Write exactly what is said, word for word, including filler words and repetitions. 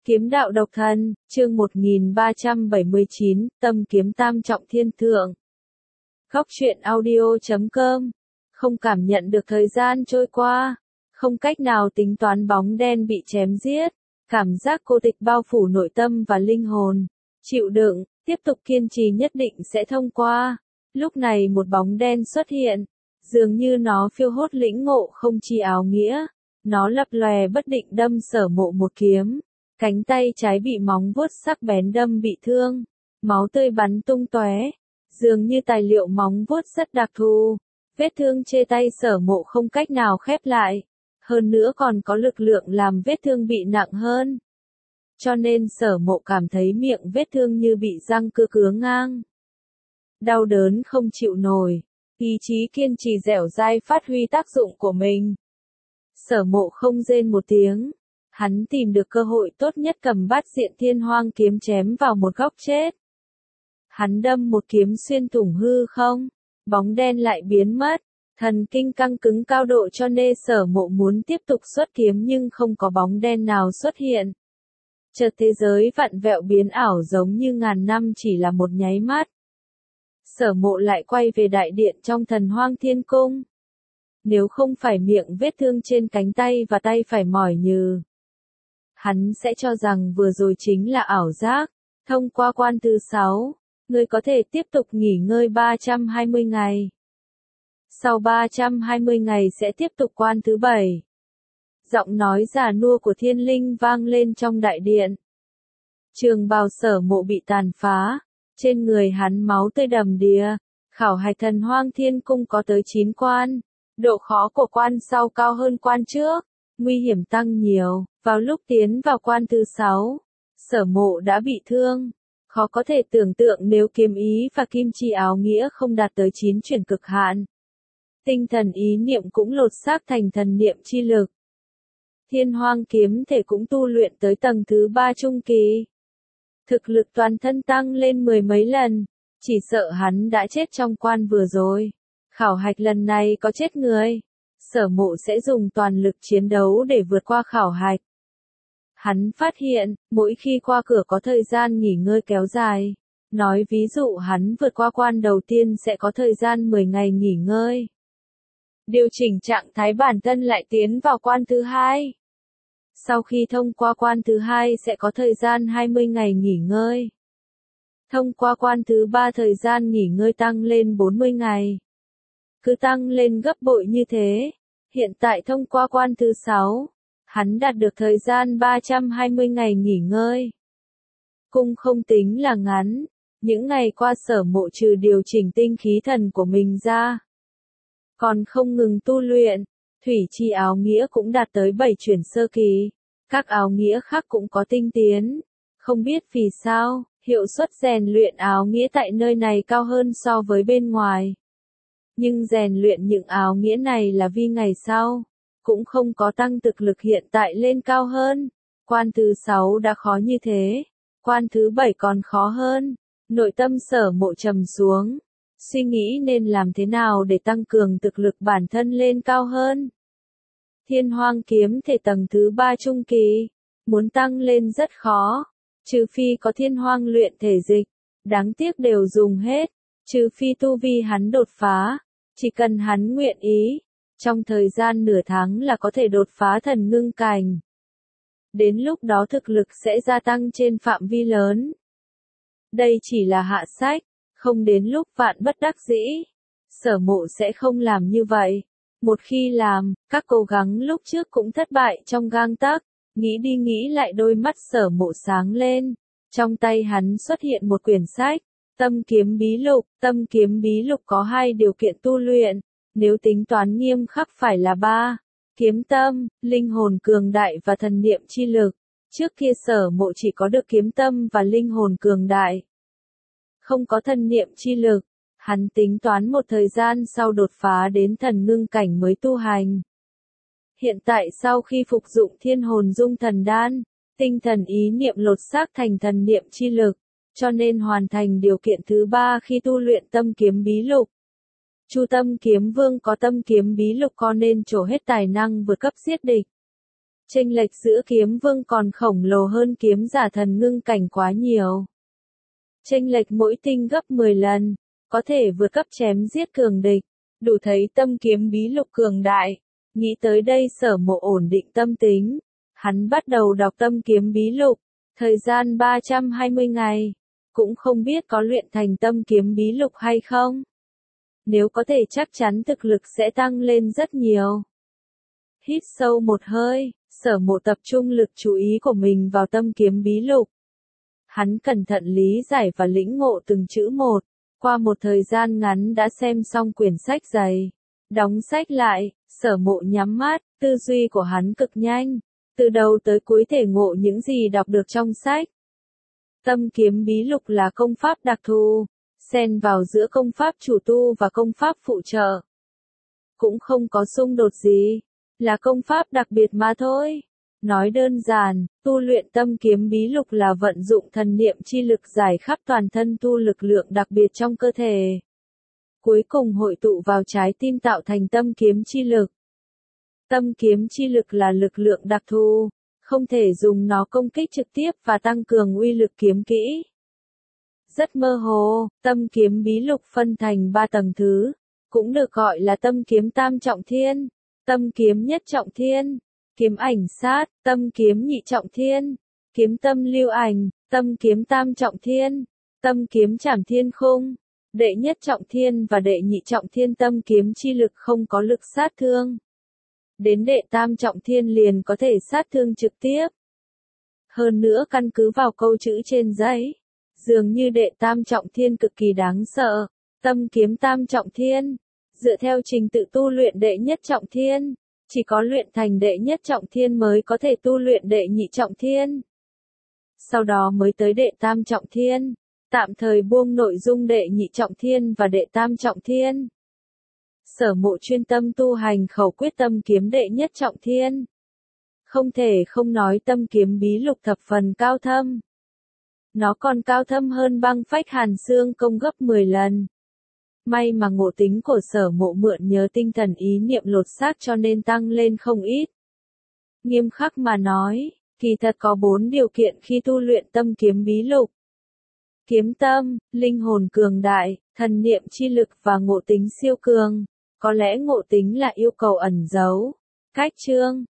Kiếm đạo độc thân, chương một nghìn ba trăm bảy mươi chín, tâm kiếm tam trọng thiên thượng. Góc truyện audio chấm com. Không cảm nhận được thời gian trôi qua, không cách nào tính toán bóng đen bị chém giết, cảm giác cô tịch bao phủ nội tâm và linh hồn. Chịu đựng, tiếp tục kiên trì nhất định sẽ thông qua. Lúc này một bóng đen xuất hiện, dường như nó phiêu hốt lĩnh ngộ không chi áo nghĩa. Nó lập lòe bất định đâm Sở Mộ một kiếm. Cánh tay trái bị móng vuốt sắc bén đâm bị thương, máu tươi bắn tung tóe, dường như tài liệu móng vuốt rất đặc thù. Vết thương trên tay Sở Mộ không cách nào khép lại, hơn nữa còn có lực lượng làm vết thương bị nặng hơn. Cho nên Sở Mộ cảm thấy miệng vết thương như bị răng cưa cứa ngang. Đau đớn không chịu nổi, ý chí kiên trì dẻo dai phát huy tác dụng của mình. Sở Mộ không rên một tiếng. Hắn tìm được cơ hội tốt nhất cầm bát diện thiên hoang kiếm chém vào một góc chết. Hắn đâm một kiếm xuyên thủng hư không, bóng đen lại biến mất, thần kinh căng cứng cao độ cho nên Sở Mộ muốn tiếp tục xuất kiếm nhưng không có bóng đen nào xuất hiện. Chợt thế giới vặn vẹo biến ảo giống như ngàn năm chỉ là một nháy mắt. Sở Mộ lại quay về đại điện trong Thần Hoang Thiên Cung. Nếu không phải miệng vết thương trên cánh tay và tay phải mỏi nhừ, hắn sẽ cho rằng vừa rồi chính là ảo giác. Thông qua quan thứ sáu, ngươi có thể tiếp tục nghỉ ngơi ba trăm hai mươi ngày. Sau ba trăm hai mươi ngày sẽ tiếp tục quan thứ bảy. Giọng nói già nua của thiên linh vang lên trong đại điện. Trường bào Sở Mộ bị tàn phá, trên người hắn máu tươi đầm đìa. Khảo hạch Thần Hoang Thiên Cung có tới chín quan, độ khó của quan sau cao hơn quan trước, nguy hiểm tăng nhiều. Vào lúc tiến vào quan thứ sáu, Sở Mộ đã bị thương. Khó có thể tưởng tượng nếu kiếm ý và kim chi áo nghĩa không đạt tới chín chuyển cực hạn. Tinh thần ý niệm cũng lột xác thành thần niệm chi lực. Thiên hoang kiếm thể cũng tu luyện tới tầng thứ ba trung kỳ. Thực lực toàn thân tăng lên mười mấy lần, chỉ sợ hắn đã chết trong quan vừa rồi. Khảo hạch lần này có chết người, Sở Mộ sẽ dùng toàn lực chiến đấu để vượt qua khảo hạch. Hắn phát hiện, mỗi khi qua cửa có thời gian nghỉ ngơi kéo dài. Nói ví dụ hắn vượt qua quan đầu tiên sẽ có thời gian mười ngày nghỉ ngơi. Điều chỉnh trạng thái bản thân lại tiến vào quan thứ hai. Sau khi thông qua quan thứ hai sẽ có thời gian hai mươi ngày nghỉ ngơi. Thông qua quan thứ ba thời gian nghỉ ngơi tăng lên bốn mươi ngày. Cứ tăng lên gấp bội như thế. Hiện tại thông qua quan thứ sáu. Hắn đạt được thời gian ba trăm hai mươi ngày nghỉ ngơi. Cũng không tính là ngắn, những ngày qua Sở Mộ trừ điều chỉnh tinh khí thần của mình ra, còn không ngừng tu luyện. Thủy chi áo nghĩa cũng đạt tới bảy chuyển sơ kỳ, các áo nghĩa khác cũng có tinh tiến. Không biết vì sao, hiệu suất rèn luyện áo nghĩa tại nơi này cao hơn so với bên ngoài. Nhưng rèn luyện những áo nghĩa này là vì ngày sau cũng không có tăng thực lực hiện tại lên cao hơn. Quan thứ sáu đã khó như thế, quan thứ bảy còn khó hơn. Nội tâm Sở Mộ trầm xuống, suy nghĩ nên làm thế nào để tăng cường thực lực bản thân lên cao hơn. Thiên hoang kiếm thể tầng thứ ba trung kỳ, muốn tăng lên rất khó, trừ phi có thiên hoang luyện thể dịch, đáng tiếc đều dùng hết, trừ phi tu vi hắn đột phá, chỉ cần hắn nguyện ý. Trong thời gian nửa tháng là có thể đột phá thần ngưng cảnh. Đến lúc đó thực lực sẽ gia tăng trên phạm vi lớn. Đây chỉ là hạ sách, không đến lúc vạn bất đắc dĩ. Sở Mộ sẽ không làm như vậy. Một khi làm, các cố gắng lúc trước cũng thất bại trong gang tấc. Nghĩ đi nghĩ lại đôi mắt Sở Mộ sáng lên. Trong tay hắn xuất hiện một quyển sách, Tâm Kiếm Bí Lục. Tâm Kiếm Bí Lục có hai điều kiện tu luyện. Nếu tính toán nghiêm khắc phải là ba, kiếm tâm, linh hồn cường đại và thần niệm chi lực. Trước kia Sở Mộ chỉ có được kiếm tâm và linh hồn cường đại, không có thần niệm chi lực. Hắn tính toán một thời gian sau đột phá đến thần ngưng cảnh mới tu hành. Hiện tại sau khi phục dụng thiên hồn dung thần đan, tinh thần ý niệm lột xác thành thần niệm chi lực, cho nên hoàn thành điều kiện thứ ba khi tu luyện tâm kiếm bí lục. Chu Tâm Kiếm Vương có tâm kiếm bí lục có nên trổ hết tài năng vượt cấp giết địch. Chênh lệch giữa kiếm vương còn khổng lồ hơn kiếm giả thần ngưng cảnh quá nhiều. Chênh lệch mỗi tinh gấp mười lần, có thể vượt cấp chém giết cường địch, đủ thấy tâm kiếm bí lục cường đại. Nghĩ tới đây Sở Mộ ổn định tâm tính, hắn bắt đầu đọc tâm kiếm bí lục, thời gian ba trăm hai mươi ngày, cũng không biết có luyện thành tâm kiếm bí lục hay không. Nếu có thể chắc chắn thực lực sẽ tăng lên rất nhiều. Hít sâu một hơi, Sở Mộ tập trung lực chú ý của mình vào tâm kiếm bí lục. Hắn cẩn thận lý giải và lĩnh ngộ từng chữ một, qua một thời gian ngắn đã xem xong quyển sách dày. Đóng sách lại, Sở Mộ nhắm mắt, tư duy của hắn cực nhanh, từ đầu tới cuối thể ngộ những gì đọc được trong sách. Tâm kiếm bí lục là công pháp đặc thù, xen vào giữa công pháp chủ tu và công pháp phụ trợ. Cũng không có xung đột gì, là công pháp đặc biệt mà thôi. Nói đơn giản, tu luyện tâm kiếm bí lục là vận dụng thần niệm chi lực giải khắp toàn thân tu lực lượng đặc biệt trong cơ thể. Cuối cùng hội tụ vào trái tim tạo thành tâm kiếm chi lực. Tâm kiếm chi lực là lực lượng đặc thù, không thể dùng nó công kích trực tiếp và tăng cường uy lực kiếm kỹ. Rất mơ hồ, tâm kiếm bí lục phân thành ba tầng thứ, cũng được gọi là tâm kiếm tam trọng thiên, tâm kiếm nhất trọng thiên, kiếm ảnh sát, tâm kiếm nhị trọng thiên, kiếm tâm lưu ảnh, tâm kiếm tam trọng thiên, tâm kiếm trảm thiên khung. Đệ nhất trọng thiên và đệ nhị trọng thiên tâm kiếm chi lực không có lực sát thương. Đến đệ tam trọng thiên liền có thể sát thương trực tiếp. Hơn nữa căn cứ vào câu chữ trên giấy, dường như đệ tam trọng thiên cực kỳ đáng sợ. Tâm kiếm tam trọng thiên, dựa theo trình tự tu luyện đệ nhất trọng thiên, chỉ có luyện thành đệ nhất trọng thiên mới có thể tu luyện đệ nhị trọng thiên. Sau đó mới tới đệ tam trọng thiên. Tạm thời buông nội dung đệ nhị trọng thiên và đệ tam trọng thiên. Sở Mộ chuyên tâm tu hành khẩu quyết tâm kiếm đệ nhất trọng thiên. Không thể không nói tâm kiếm bí lục thập phần cao thâm. Nó còn cao thâm hơn băng phách hàn xương công gấp mười lần. May mà ngộ tính của Sở Mộ mượn nhớ tinh thần ý niệm lột xác cho nên tăng lên không ít. Nghiêm khắc mà nói, kỳ thật có bốn điều kiện khi tu luyện tâm kiếm bí lục. Kiếm tâm, linh hồn cường đại, thần niệm chi lực và ngộ tính siêu cường. Có lẽ ngộ tính là yêu cầu ẩn giấu, cách chương,